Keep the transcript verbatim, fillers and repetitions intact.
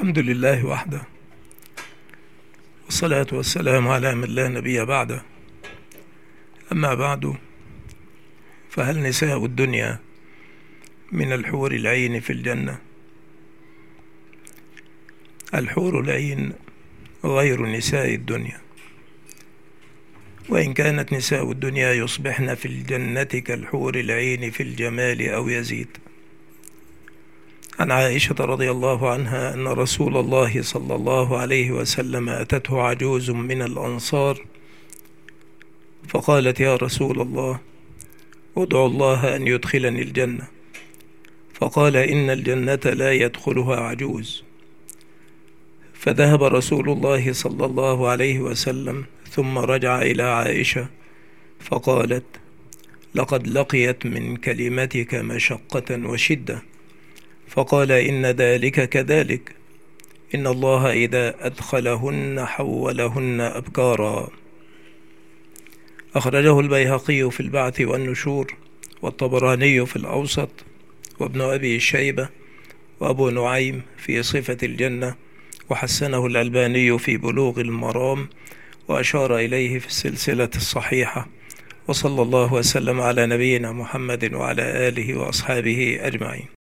الحمد لله وحده، والصلاة والسلام على من لا نبي بعده. أما بعد، فهل نساء الدنيا من الحور العين في الجنة؟ الحور العين غير نساء الدنيا، وإن كانت نساء الدنيا يصبحن في الجنة كالحور العين في الجمال أو يزيد. عن عائشة رضي الله عنها أن رسول الله صلى الله عليه وسلم أتته عجوز من الأنصار فقالت: يا رسول الله، ادعو الله أن يدخلني الجنة. فقال: إن الجنة لا يدخلها عجوز. فذهب رسول الله صلى الله عليه وسلم ثم رجع إلى عائشة فقالت: لقد لقيت من كلمتك مشقة وشدة. فقال: إن ذلك كذلك، إن الله إذا أدخلهن حولهن أبكارا. أخرجه البيهقي في البعث والنشور، والطبراني في الأوسط، وابن أبي شيبة، وأبو نعيم في صفة الجنة، وحسنه الألباني في بلوغ المرام، وأشار إليه في السلسلة الصحيحة. وصلى الله وسلم على نبينا محمد وعلى آله وأصحابه أجمعين.